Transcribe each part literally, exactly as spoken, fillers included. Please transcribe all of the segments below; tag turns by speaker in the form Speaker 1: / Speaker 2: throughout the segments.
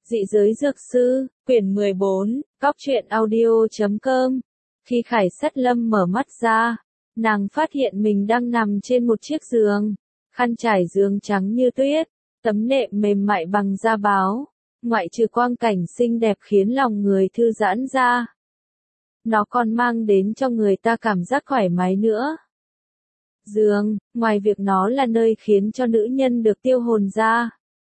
Speaker 1: Dị giới dược sư, quyển mười bốn, cóc truyện audio chấm com. Khi Khải Sắt Lâm mở mắt ra, nàng phát hiện mình đang nằm trên một chiếc giường, khăn trải giường trắng như tuyết, tấm nệm mềm mại bằng da báo, ngoại trừ quang cảnh xinh đẹp khiến lòng người thư giãn ra. Nó còn mang đến cho người ta cảm giác thoải mái nữa. Giường, ngoài việc nó là nơi khiến cho nữ nhân được tiêu hồn ra,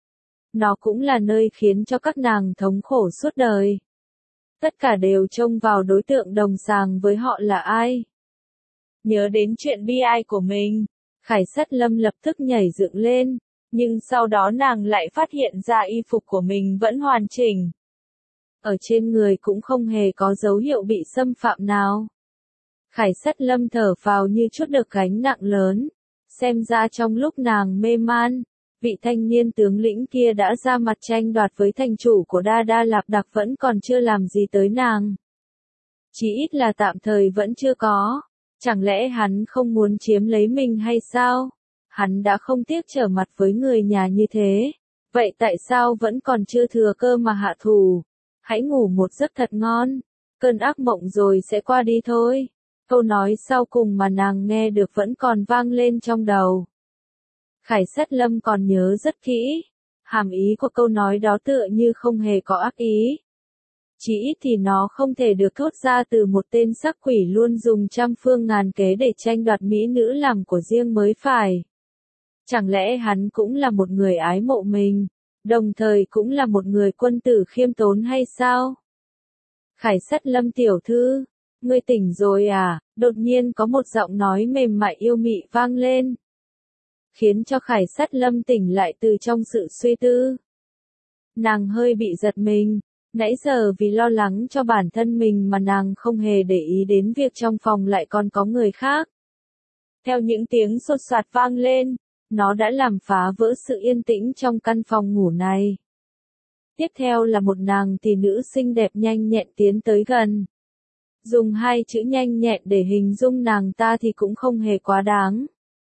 Speaker 1: nó cũng là nơi khiến cho các nàng thống khổ suốt đời. Tất cả đều trông vào đối tượng đồng sàng với họ là ai. Nhớ đến chuyện bi ai của mình, Khải Sắt Lâm lập tức nhảy dựng lên, nhưng sau đó nàng lại phát hiện ra y phục của mình vẫn hoàn chỉnh. Ở trên người cũng không hề có dấu hiệu bị xâm phạm nào. Khải Sắt Lâm thở phào như trút được gánh nặng lớn, xem ra trong lúc nàng mê man, vị thanh niên tướng lĩnh kia đã ra mặt tranh đoạt với thành chủ của Đa Đa Lạp Đặc vẫn còn chưa làm gì tới nàng. Chỉ ít là tạm thời vẫn chưa có. Chẳng lẽ hắn không muốn chiếm lấy mình hay sao? Hắn đã không tiếc trở mặt với người nhà như thế. Vậy tại sao vẫn còn chưa thừa cơ mà hạ thủ? Hãy ngủ một giấc thật ngon. Cơn ác mộng rồi sẽ qua đi thôi. Câu nói sau cùng mà nàng nghe được vẫn còn vang lên trong đầu. Khải Sắt Lâm còn nhớ rất kỹ. Hàm ý của câu nói đó tựa như không hề có ác ý. Chỉ ít thì nó không thể được thốt ra từ một tên sắc quỷ luôn dùng trăm phương ngàn kế để tranh đoạt mỹ nữ làm của riêng mới phải. Chẳng lẽ hắn cũng là một người ái mộ mình, đồng thời cũng là một người quân tử khiêm tốn hay sao? Khải Sắt Lâm tiểu thư, ngươi tỉnh rồi à? Đột nhiên có một giọng nói mềm mại yêu mị vang lên, khiến cho Khải Sắt Lâm tỉnh lại từ trong sự suy tư. Nàng hơi bị giật mình. Nãy giờ vì lo lắng cho bản thân mình mà nàng không hề để ý đến việc trong phòng lại còn có người khác. Theo những tiếng sột soạt vang lên, nó đã làm phá vỡ sự yên tĩnh trong căn phòng ngủ này. Tiếp theo là một nàng tỷ nữ xinh đẹp nhanh nhẹn tiến tới gần. Dùng hai chữ nhanh nhẹn để hình dung nàng ta thì cũng không hề quá đáng.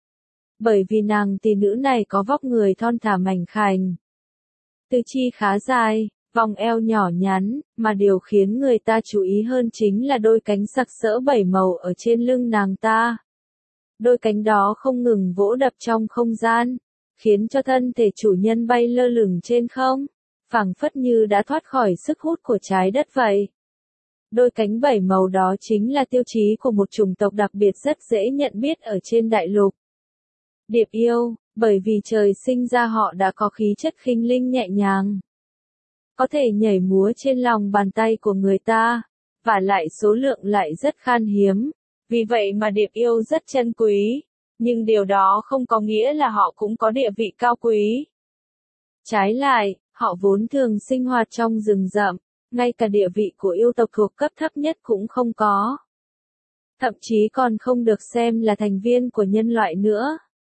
Speaker 1: Bởi vì nàng tỷ nữ này có vóc người thon thả mảnh khảnh, tư chi khá dài, vòng eo nhỏ nhắn, mà điều khiến người ta chú ý hơn chính là đôi cánh sặc sỡ bảy màu ở trên lưng nàng ta. Đôi cánh đó không ngừng vỗ đập trong không gian, khiến cho thân thể chủ nhân bay lơ lửng trên không, phảng phất như đã thoát khỏi sức hút của trái đất vậy. Đôi cánh bảy màu đó chính là tiêu chí của một chủng tộc đặc biệt rất dễ nhận biết ở trên đại lục. Điệp yêu, bởi vì trời sinh ra họ đã có khí chất khinh linh nhẹ nhàng, có thể nhảy múa trên lòng bàn tay của người ta, và lại số lượng lại rất khan hiếm, vì vậy mà điệp yêu rất chân quý, nhưng điều đó không có nghĩa là họ cũng có địa vị cao quý. Trái lại, họ vốn thường sinh hoạt trong rừng rậm, ngay cả địa vị của yêu tộc thuộc cấp thấp nhất cũng không có. Thậm chí còn không được xem là thành viên của nhân loại nữa.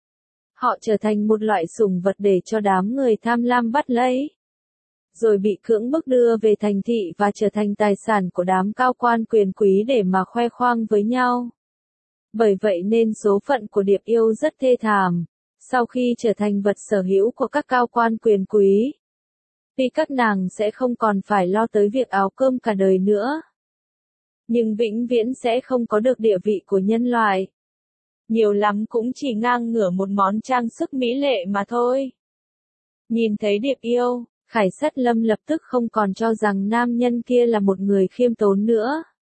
Speaker 1: Họ trở thành một loại sủng vật để cho đám người tham lam bắt lấy, rồi bị cưỡng bức đưa về thành thị và trở thành tài sản của đám cao quan quyền quý để mà khoe khoang với nhau. Bởi vậy nên số phận của điệp yêu rất thê thảm, sau khi trở thành vật sở hữu của các cao quan quyền quý. Tuy các nàng sẽ không còn phải lo tới việc áo cơm cả đời nữa, nhưng vĩnh viễn sẽ không có được địa vị của nhân loại. Nhiều lắm cũng chỉ ngang ngửa một món trang sức mỹ lệ mà thôi. Nhìn thấy điệp yêu, Khải Sắt Lâm lập tức không còn cho rằng nam nhân kia là một người khiêm tốn nữa.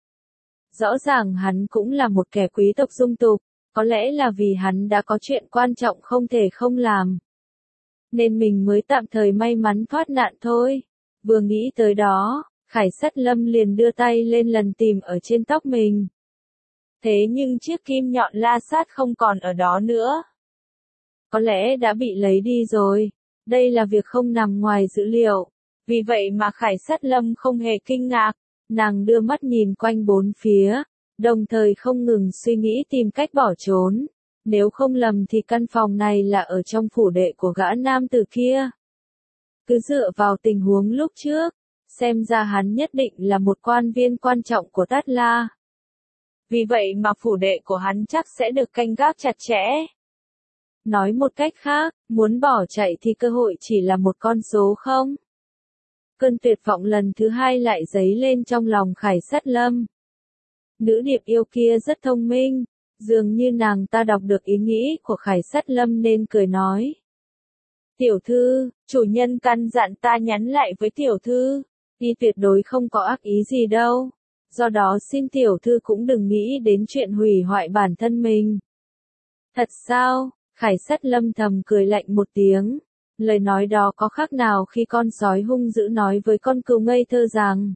Speaker 1: Rõ ràng hắn cũng là một kẻ quý tộc dung tục, có lẽ là vì hắn đã có chuyện quan trọng không thể không làm, nên mình mới tạm thời may mắn thoát nạn thôi. Vừa nghĩ tới đó, Khải Sắt Lâm liền đưa tay lên lần tìm ở trên tóc mình. Thế nhưng chiếc kim nhọn la sát không còn ở đó nữa. Có lẽ đã bị lấy đi rồi. Đây là việc không nằm ngoài dữ liệu. Vì vậy mà Khải Sắt Lâm không hề kinh ngạc. Nàng đưa mắt nhìn quanh bốn phía, đồng thời không ngừng suy nghĩ tìm cách bỏ trốn. Nếu không lầm thì căn phòng này là ở trong phủ đệ của gã nam tử kia. Cứ dựa vào tình huống lúc trước, xem ra hắn nhất định là một quan viên quan trọng của Tát La. Vì vậy mà phủ đệ của hắn chắc sẽ được canh gác chặt chẽ. Nói một cách khác, muốn bỏ chạy thì cơ hội chỉ là một con số không. Cơn tuyệt vọng lần thứ hai lại dấy lên trong lòng Khải Sát Lâm. Nữ điệp yêu kia rất thông minh, dường như nàng ta đọc được ý nghĩ của Khải Sát Lâm nên cười nói. Tiểu thư, chủ nhân căn dặn ta nhắn lại với tiểu thư, y tuyệt đối không có ác ý gì đâu, do đó xin tiểu thư cũng đừng nghĩ đến chuyện hủy hoại bản thân mình. Thật sao? Khải Sát Lâm thầm cười lạnh một tiếng, lời nói đó có khác nào khi con sói hung dữ nói với con cừu ngây thơ rằng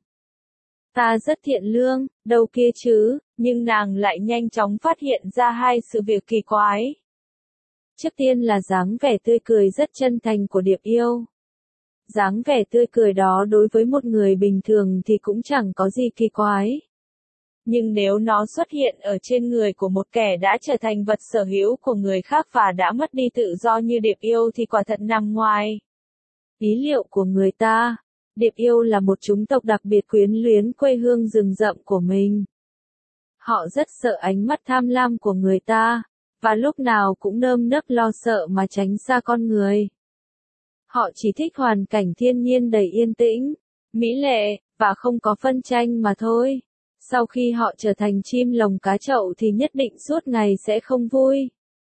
Speaker 1: ta rất thiện lương, đâu kia chứ, nhưng nàng lại nhanh chóng phát hiện ra hai sự việc kỳ quái. Trước tiên là dáng vẻ tươi cười rất chân thành của điệp yêu. Dáng vẻ tươi cười đó đối với một người bình thường thì cũng chẳng có gì kỳ quái. Nhưng nếu nó xuất hiện ở trên người của một kẻ đã trở thành vật sở hữu của người khác và đã mất đi tự do như điệp yêu thì quả thật nằm ngoài ý liệu của người ta. Điệp yêu là một chủng tộc đặc biệt quyến luyến quê hương rừng rậm của mình. Họ rất sợ ánh mắt tham lam của người ta, và lúc nào cũng nơm nớp lo sợ mà tránh xa con người. Họ chỉ thích hoàn cảnh thiên nhiên đầy yên tĩnh, mỹ lệ, và không có phân tranh mà thôi. Sau khi họ trở thành chim lồng cá chậu thì nhất định suốt ngày sẽ không vui.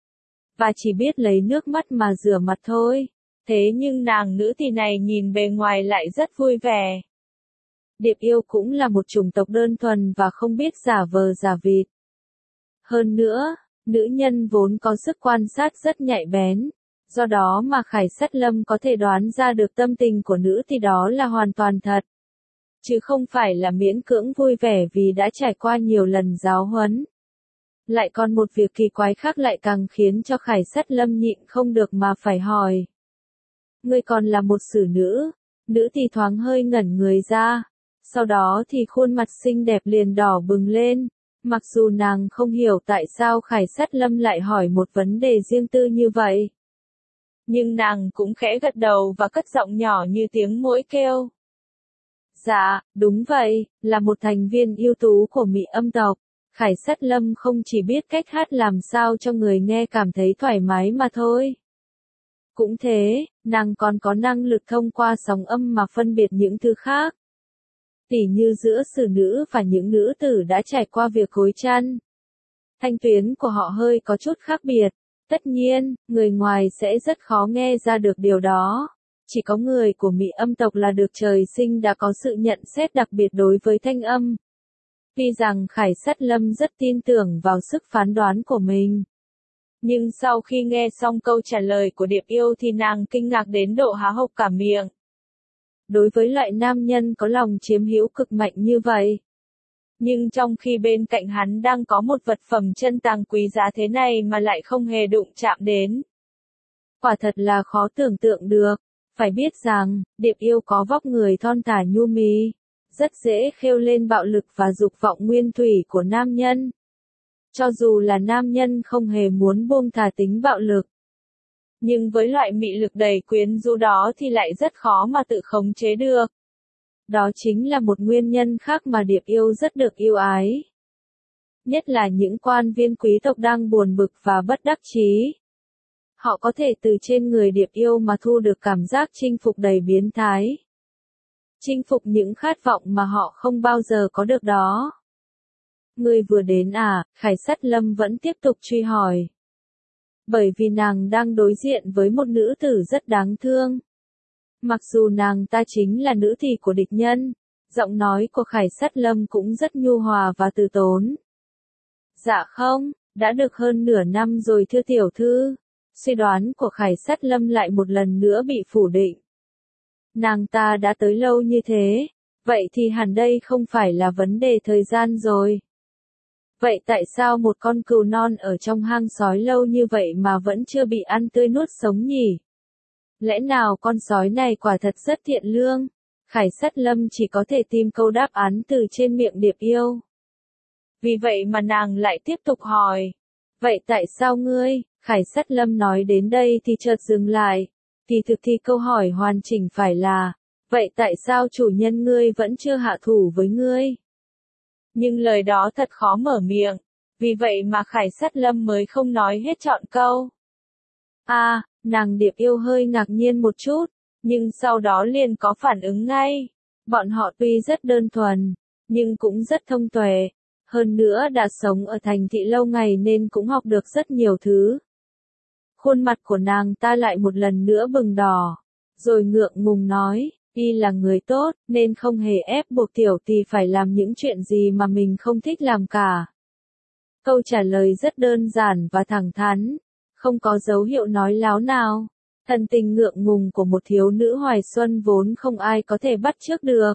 Speaker 1: Và chỉ biết lấy nước mắt mà rửa mặt thôi. Thế nhưng nàng nữ tỳ này nhìn bề ngoài lại rất vui vẻ. Điệp yêu cũng là một chủng tộc đơn thuần và không biết giả vờ giả vịt. Hơn nữa, nữ nhân vốn có sức quan sát rất nhạy bén. Do đó mà Khải Sát Lâm có thể đoán ra được tâm tình của nữ thì đó là hoàn toàn thật. Chứ không phải là miễn cưỡng vui vẻ vì đã trải qua nhiều lần giáo huấn. Lại còn một việc kỳ quái khác lại càng khiến cho Khải Sát Lâm nhịn không được mà phải hỏi. Ngươi còn là một xử nữ, nữ thì thoáng hơi ngẩn người ra. Sau đó thì khuôn mặt xinh đẹp liền đỏ bừng lên. Mặc dù nàng không hiểu tại sao Khải Sát Lâm lại hỏi một vấn đề riêng tư như vậy. Nhưng nàng cũng khẽ gật đầu và cất giọng nhỏ như tiếng muỗi kêu. Dạ, đúng vậy, là một thành viên ưu tú của Mị Âm tộc. Khải Sát Lâm không chỉ biết cách hát làm sao cho người nghe cảm thấy thoải mái mà thôi. Cũng thế, nàng còn có năng lực thông qua sóng âm mà phân biệt những thứ khác. Tỉ như giữa xử nữ và những nữ tử đã trải qua việc gối chăn. Thanh tuyến của họ hơi có chút khác biệt. Tất nhiên, người ngoài sẽ rất khó nghe ra được điều đó. Chỉ có người của Mị Âm tộc là được trời sinh đã có sự nhận xét đặc biệt đối với thanh âm. Tuy rằng Khải Sát Lâm rất tin tưởng vào sức phán đoán của mình. Nhưng sau khi nghe xong câu trả lời của điệp yêu thì nàng kinh ngạc đến độ há hốc cả miệng. Đối với loại nam nhân có lòng chiếm hữu cực mạnh như vậy. Nhưng trong khi bên cạnh hắn đang có một vật phẩm chân tàng quý giá thế này mà lại không hề đụng chạm đến. Quả thật là khó tưởng tượng được. Phải biết rằng, điệp yêu có vóc người thon thả nhu mì, rất dễ khêu lên bạo lực và dục vọng nguyên thủy của nam nhân. Cho dù là nam nhân không hề muốn buông thả tính bạo lực. Nhưng với loại mị lực đầy quyến rũ đó thì lại rất khó mà tự khống chế được. Đó chính là một nguyên nhân khác mà điệp yêu rất được yêu ái. Nhất là những quan viên quý tộc đang buồn bực và bất đắc chí. Họ có thể từ trên người điệp yêu mà thu được cảm giác chinh phục đầy biến thái. Chinh phục những khát vọng mà họ không bao giờ có được đó. Ngươi vừa đến à? Khải Sát Lâm vẫn tiếp tục truy hỏi. Bởi vì nàng đang đối diện với một nữ tử rất đáng thương. Mặc dù nàng ta chính là nữ tỳ của địch nhân, giọng nói của Khải Sát Lâm cũng rất nhu hòa và từ tốn. Dạ không, đã được hơn nửa năm rồi thưa tiểu thư. Suy đoán của Khải Sát Lâm lại một lần nữa bị phủ định. Nàng ta đã tới lâu như thế, vậy thì hẳn đây không phải là vấn đề thời gian rồi. Vậy tại sao một con cừu non ở trong hang sói lâu như vậy mà vẫn chưa bị ăn tươi nuốt sống nhỉ? Lẽ nào con sói này quả thật rất thiện lương? Khải Sát Lâm chỉ có thể tìm câu đáp án từ trên miệng điệp yêu. Vì vậy mà nàng lại tiếp tục hỏi. Vậy tại sao ngươi? Khải Sát Lâm nói đến đây thì chợt dừng lại. Thì thực thì câu hỏi hoàn chỉnh phải là, vậy tại sao chủ nhân ngươi vẫn chưa hạ thủ với ngươi? Nhưng lời đó thật khó mở miệng. Vì vậy mà Khải Sát Lâm mới không nói hết trọn câu. À, nàng điệp yêu hơi ngạc nhiên một chút. nhưng sau đó liền có phản ứng ngay. Bọn họ tuy rất đơn thuần, nhưng cũng rất thông tuệ. Hơn nữa đã sống ở thành thị lâu ngày nên cũng học được rất nhiều thứ. Khuôn mặt của nàng ta lại một lần nữa bừng đỏ, rồi ngượng ngùng nói, y là người tốt, nên không hề ép buộc tiểu tỷ phải làm những chuyện gì mà mình không thích làm cả. Câu trả lời rất đơn giản và thẳng thắn, không có dấu hiệu nói láo nào. Thần tình ngượng ngùng của một thiếu nữ hoài xuân vốn không ai có thể bắt chước được.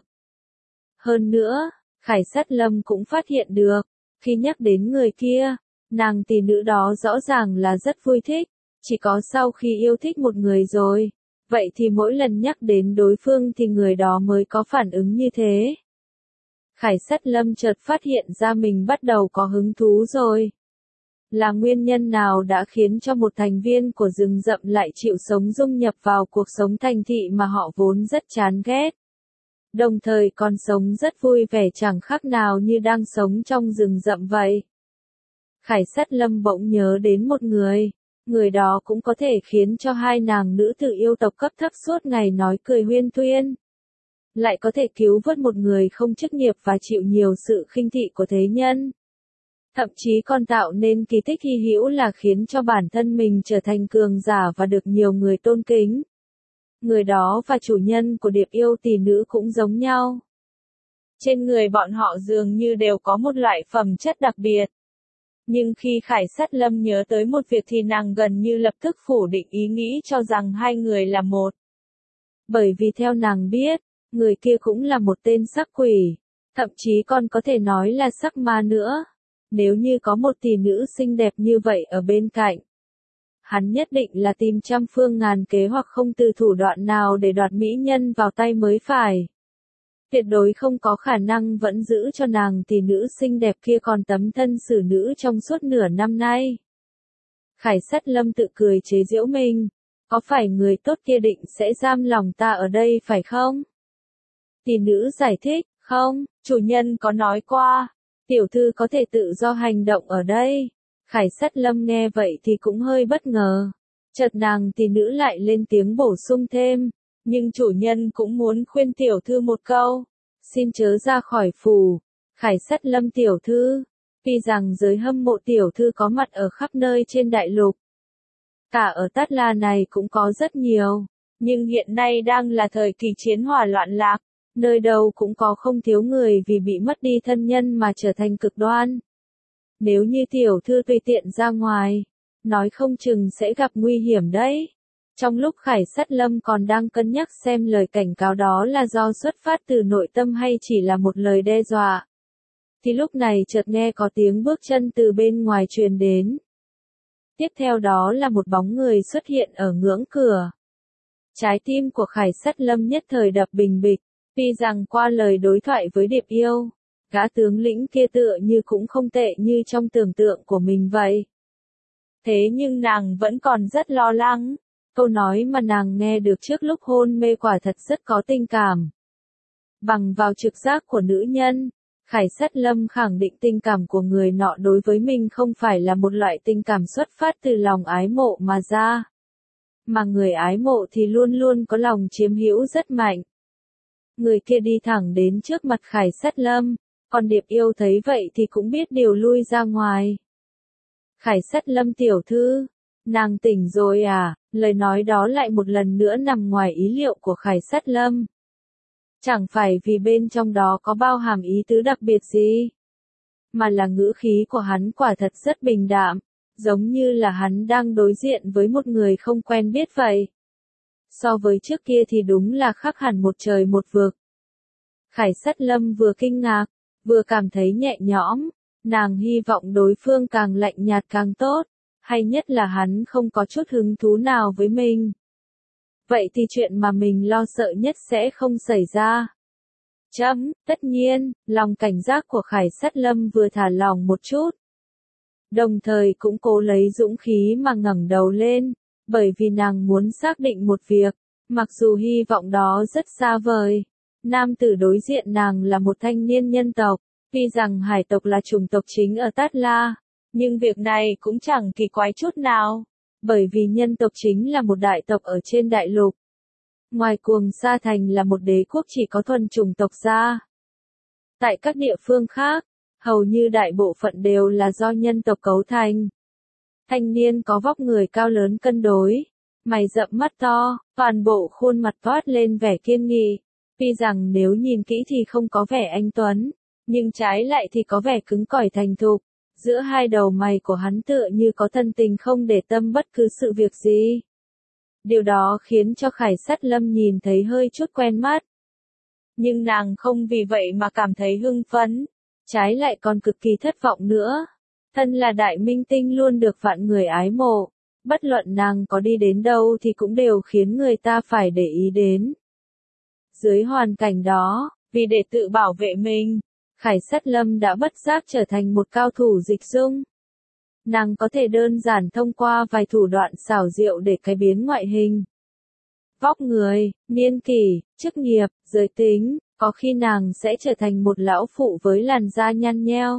Speaker 1: Hơn nữa, Khải Sát Lâm cũng phát hiện được, khi nhắc đến người kia, nàng tỷ nữ đó rõ ràng là rất vui thích, chỉ có sau khi yêu thích một người rồi, vậy thì mỗi lần nhắc đến đối phương thì người đó mới có phản ứng như thế. Khải Sát Lâm chợt phát hiện ra mình bắt đầu có hứng thú rồi. Là nguyên nhân nào đã khiến cho một thành viên của rừng rậm lại chịu sống dung nhập vào cuộc sống thành thị mà họ vốn rất chán ghét? Đồng thời còn sống rất vui vẻ chẳng khác nào như đang sống trong rừng rậm vậy. Khải Sát Lâm bỗng nhớ đến một người, người đó cũng có thể khiến cho hai nàng nữ tử yêu tộc cấp thấp suốt ngày nói cười huyên thuyên. Lại có thể cứu vớt một người không chức nghiệp và chịu nhiều sự khinh thị của thế nhân. Thậm chí còn tạo nên kỳ tích hy hữu là khiến cho bản thân mình trở thành cường giả và được nhiều người tôn kính. Người đó và chủ nhân của điệp yêu tỷ nữ cũng giống nhau. Trên người bọn họ dường như đều có một loại phẩm chất đặc biệt. Nhưng khi Khải Sát Lâm nhớ tới một việc thì nàng gần như lập tức phủ định ý nghĩ cho rằng hai người là một. Bởi vì theo nàng biết, người kia cũng là một tên sắc quỷ, thậm chí còn có thể nói là sắc ma nữa. Nếu như có một tỷ nữ xinh đẹp như vậy ở bên cạnh, hắn nhất định là tìm trăm phương ngàn kế hoặc không từ thủ đoạn nào để đoạt mỹ nhân vào tay mới phải. Tuyệt đối không có khả năng vẫn giữ cho nàng tỷ nữ xinh đẹp kia còn tấm thân xử nữ trong suốt nửa năm nay. Khải Sát Lâm tự cười chế giễu mình, có phải người tốt kia định sẽ giam lòng ta ở đây phải không? Tỷ nữ giải thích, không, chủ nhân có nói qua, tiểu thư có thể tự do hành động ở đây. Khải Sát Lâm nghe vậy thì cũng hơi bất ngờ. Chợt nàng tỷ nữ lại lên tiếng bổ sung thêm, nhưng chủ nhân cũng muốn khuyên tiểu thư một câu, xin chớ ra khỏi phủ. Khải Sát Lâm tiểu thư, tuy rằng giới hâm mộ tiểu thư có mặt ở khắp nơi trên đại lục, cả ở Tát La này cũng có rất nhiều, nhưng hiện nay đang là thời kỳ chiến hỏa loạn lạc, nơi đâu cũng có không thiếu người vì bị mất đi thân nhân mà trở thành cực đoan. Nếu như tiểu thư tùy tiện ra ngoài, nói không chừng sẽ gặp nguy hiểm đấy. Trong lúc Khải Sát Lâm còn đang cân nhắc xem lời cảnh cáo đó là do xuất phát từ nội tâm hay chỉ là một lời đe dọa, thì lúc này chợt nghe có tiếng bước chân từ bên ngoài truyền đến. Tiếp theo đó là một bóng người xuất hiện ở ngưỡng cửa. Trái tim của Khải Sát Lâm nhất thời đập bình bịch, tuy rằng qua lời đối thoại với điệp yêu, gã tướng lĩnh kia tựa như cũng không tệ như trong tưởng tượng của mình vậy. Thế nhưng nàng vẫn còn rất lo lắng. Câu nói mà nàng nghe được trước lúc hôn mê quả thật rất có tình cảm. Bằng vào trực giác của nữ nhân, Khải Sát Lâm khẳng định tình cảm của người nọ đối với mình không phải là một loại tình cảm xuất phát từ lòng ái mộ mà ra. Mà người ái mộ thì luôn luôn có lòng chiếm hữu rất mạnh. Người kia đi thẳng đến trước mặt Khải Sát Lâm, còn điệp yêu thấy vậy thì cũng biết điều lui ra ngoài. Khải Sát Lâm tiểu thư, nàng tỉnh rồi à? Lời nói đó lại một lần nữa nằm ngoài ý liệu của Khải Sát Lâm. Chẳng phải vì bên trong đó có bao hàm ý tứ đặc biệt gì, mà là ngữ khí của hắn quả thật rất bình đạm, giống như là hắn đang đối diện với một người không quen biết vậy. So với trước kia thì đúng là khác hẳn một trời một vực. Khải Sát Lâm vừa kinh ngạc, vừa cảm thấy nhẹ nhõm, nàng hy vọng đối phương càng lạnh nhạt càng tốt, hay nhất là hắn không có chút hứng thú nào với mình. Vậy thì chuyện mà mình lo sợ nhất sẽ không xảy ra. Chấm, tất nhiên, lòng cảnh giác của Khải Sát Lâm vừa thả lỏng một chút. Đồng thời cũng cố lấy dũng khí mà ngẩng đầu lên, bởi vì nàng muốn xác định một việc, mặc dù hy vọng đó rất xa vời. Nam tử đối diện nàng là một thanh niên nhân tộc, tuy rằng hải tộc là chủng tộc chính ở Tát La, nhưng việc này cũng chẳng kỳ quái chút nào, bởi vì nhân tộc chính là một đại tộc ở trên đại lục. Ngoài Cuồng Sa Thành là một đế quốc chỉ có thuần chủng tộc gia. Tại các địa phương khác, hầu như đại bộ phận đều là do nhân tộc cấu thành. Thanh niên có vóc người cao lớn cân đối, mày rậm mắt to, toàn bộ khuôn mặt toát lên vẻ kiên nghị. Tuy rằng nếu nhìn kỹ thì không có vẻ anh tuấn, nhưng trái lại thì có vẻ cứng cỏi thành thục. Giữa hai đầu mày của hắn tựa như có thân tình không để tâm bất cứ sự việc gì. Điều đó khiến cho Khải Sắt Lâm nhìn thấy hơi chút quen mắt. Nhưng nàng không vì vậy mà cảm thấy hưng phấn, trái lại còn cực kỳ thất vọng nữa. Thân là đại minh tinh luôn được vạn người ái mộ, bất luận nàng có đi đến đâu thì cũng đều khiến người ta phải để ý đến. Dưới hoàn cảnh đó, vì để tự bảo vệ mình, Khải Sắt Lâm đã bất giác trở thành một cao thủ dịch dung. Nàng có thể đơn giản thông qua vài thủ đoạn xảo diệu để cải biến ngoại hình, vóc người, niên kỷ, chức nghiệp, giới tính, có khi nàng sẽ trở thành một lão phụ với làn da nhăn nheo.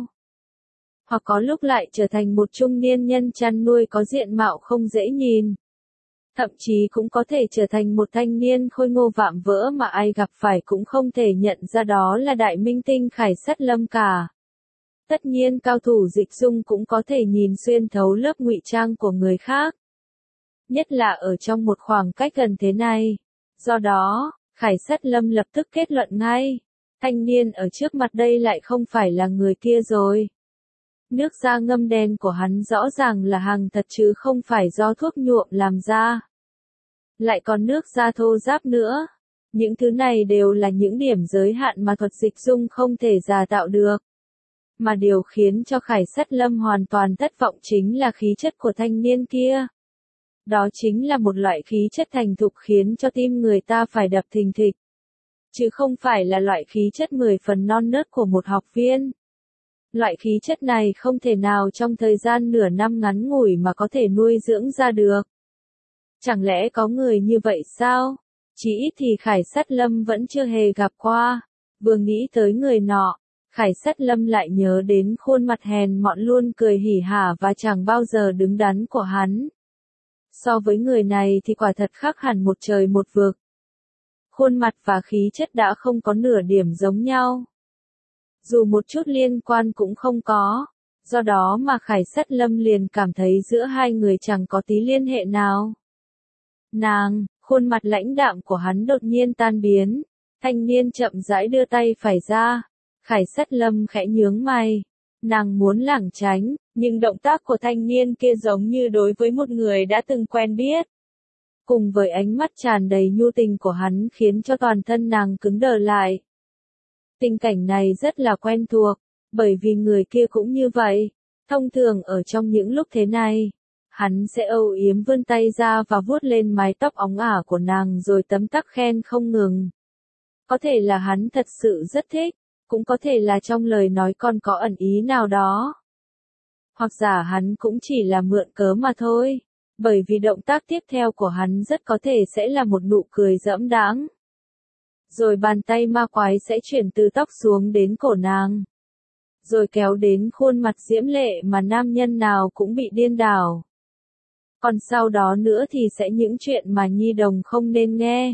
Speaker 1: Hoặc có lúc lại trở thành một trung niên nhân chăn nuôi có diện mạo không dễ nhìn. Thậm chí cũng có thể trở thành một thanh niên khôi ngô vạm vỡ mà ai gặp phải cũng không thể nhận ra đó là đại minh tinh Khải Sắt Lâm cả. Tất nhiên cao thủ dịch dung cũng có thể nhìn xuyên thấu lớp ngụy trang của người khác. Nhất là ở trong một khoảng cách gần thế này. Do đó, Khải Sắt Lâm lập tức kết luận ngay. Thanh niên ở trước mặt đây lại không phải là người kia rồi. Nước da ngâm đen của hắn rõ ràng là hàng thật chứ không phải do thuốc nhuộm làm ra. Lại còn nước da thô ráp nữa. Những thứ này đều là những điểm giới hạn mà thuật dịch dung không thể giả tạo được. Mà điều khiến cho Khải Sắt Lâm hoàn toàn thất vọng chính là khí chất của thanh niên kia. Đó chính là một loại khí chất thành thục khiến cho tim người ta phải đập thình thịch. Chứ không phải là loại khí chất mười phần non nớt của một học viên. Loại khí chất này không thể nào trong thời gian nửa năm ngắn ngủi mà có thể nuôi dưỡng ra được. Chẳng lẽ có người như vậy sao? Chỉ ít thì Khải Sắt Lâm vẫn chưa hề gặp qua. Vừa nghĩ tới người nọ, Khải Sắt Lâm lại nhớ đến khuôn mặt hèn mọn luôn cười hỉ hả và chẳng bao giờ đứng đắn của hắn. So với người này thì quả thật khác hẳn một trời một vực. Khuôn mặt và khí chất đã không có nửa điểm giống nhau. Dù một chút liên quan cũng không có. Do đó mà Khải Sắt Lâm liền cảm thấy giữa hai người chẳng có tí liên hệ nào. Nàng, khuôn mặt lãnh đạm của hắn đột nhiên tan biến. Thanh niên chậm rãi đưa tay phải ra. Khải Sắt Lâm khẽ nhướng mày. Nàng muốn lảng tránh, nhưng động tác của thanh niên kia giống như đối với một người đã từng quen biết. Cùng với ánh mắt tràn đầy nhu tình của hắn khiến cho toàn thân nàng cứng đờ lại. Tình cảnh này rất là quen thuộc, bởi vì người kia cũng như vậy. Thông thường ở trong những lúc thế này, hắn sẽ âu yếm vươn tay ra và vuốt lên mái tóc óng ả của nàng rồi tấm tắc khen không ngừng. Có thể là hắn thật sự rất thích, cũng có thể là trong lời nói còn có ẩn ý nào đó. Hoặc giả hắn cũng chỉ là mượn cớ mà thôi, bởi vì động tác tiếp theo của hắn rất có thể sẽ là một nụ cười giỡn đãng. Rồi bàn tay ma quái sẽ chuyển từ tóc xuống đến cổ nàng. Rồi kéo đến khuôn mặt diễm lệ mà nam nhân nào cũng bị điên đảo. Còn sau đó nữa thì sẽ những chuyện mà nhi đồng không nên nghe.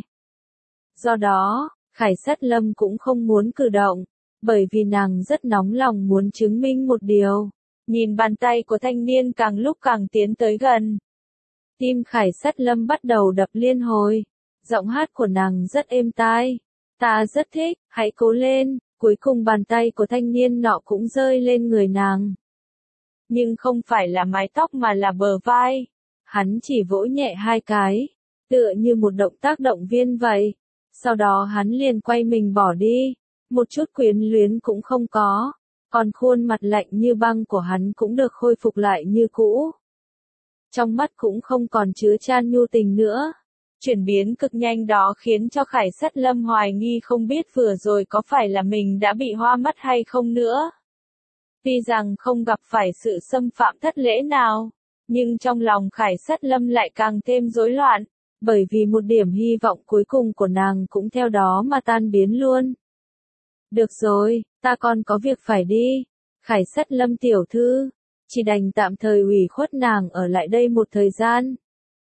Speaker 1: Do đó, Khải Sắt Lâm cũng không muốn cử động, bởi vì nàng rất nóng lòng muốn chứng minh một điều. Nhìn bàn tay của thanh niên càng lúc càng tiến tới gần. Tim Khải Sắt Lâm bắt đầu đập liên hồi. Giọng hát của nàng rất êm tai. Ta rất thích, hãy cố lên. Cuối cùng bàn tay của thanh niên nọ cũng rơi lên người nàng. Nhưng không phải là mái tóc mà là bờ vai. Hắn chỉ vỗ nhẹ hai cái, tựa như một động tác động viên vậy. Sau đó hắn liền quay mình bỏ đi. Một chút quyến luyến cũng không có. Còn khuôn mặt lạnh như băng của hắn cũng được khôi phục lại như cũ. Trong mắt cũng không còn chứa chan nhu tình nữa. Chuyển biến cực nhanh đó khiến cho Khải Sắt Lâm hoài nghi không biết vừa rồi có phải là mình đã bị hoa mắt hay không nữa. Tuy rằng không gặp phải sự xâm phạm thất lễ nào, nhưng trong lòng Khải Sắt Lâm lại càng thêm rối loạn, bởi vì một điểm hy vọng cuối cùng của nàng cũng theo đó mà tan biến luôn. Được rồi, ta còn có việc phải đi. Khải Sắt Lâm tiểu thư, chỉ đành tạm thời ủy khuất nàng ở lại đây một thời gian.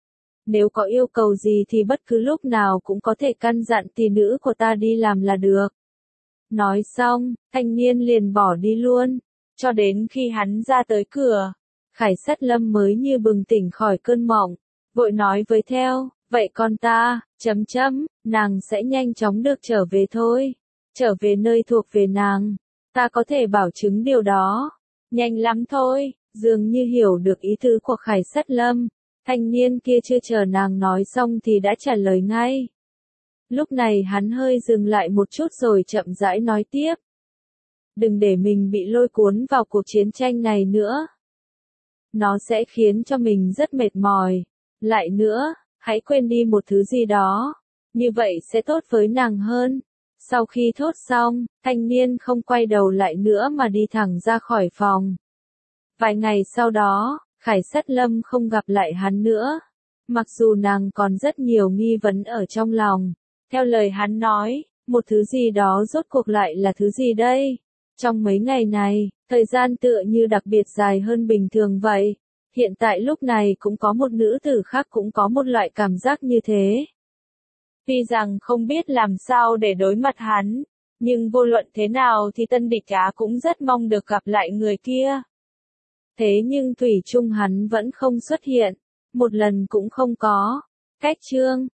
Speaker 1: Nếu có yêu cầu gì thì bất cứ lúc nào cũng có thể căn dặn tỷ nữ của ta đi làm là được. Nói xong, thanh niên liền bỏ đi luôn. Cho đến khi hắn ra tới cửa, Khải Sắt Lâm mới như bừng tỉnh khỏi cơn mộng, vội nói với theo, vậy con ta, chấm chấm, nàng sẽ nhanh chóng được trở về thôi, trở về nơi thuộc về nàng, ta có thể bảo chứng điều đó, nhanh lắm thôi, dường như hiểu được ý tứ của Khải Sắt Lâm, thanh niên kia chưa chờ nàng nói xong thì đã trả lời ngay. Lúc này hắn hơi dừng lại một chút rồi chậm rãi nói tiếp. Đừng để mình bị lôi cuốn vào cuộc chiến tranh này nữa. Nó sẽ khiến cho mình rất mệt mỏi. Lại nữa, hãy quên đi một thứ gì đó. Như vậy sẽ tốt với nàng hơn. Sau khi thốt xong, thanh niên không quay đầu lại nữa mà đi thẳng ra khỏi phòng. Vài ngày sau đó, Khải Sắt Lâm không gặp lại hắn nữa. Mặc dù nàng còn rất nhiều nghi vấn ở trong lòng. Theo lời hắn nói, một thứ gì đó rốt cuộc lại là thứ gì đây? Trong mấy ngày này, thời gian tựa như đặc biệt dài hơn bình thường vậy. Hiện tại lúc này cũng có một nữ tử khác cũng có một loại cảm giác như thế. Tuy rằng không biết làm sao để đối mặt hắn, nhưng vô luận thế nào thì Tân Địch Á cũng rất mong được gặp lại người kia. Thế nhưng thủy chung hắn vẫn không xuất hiện, một lần cũng không có. Cách chương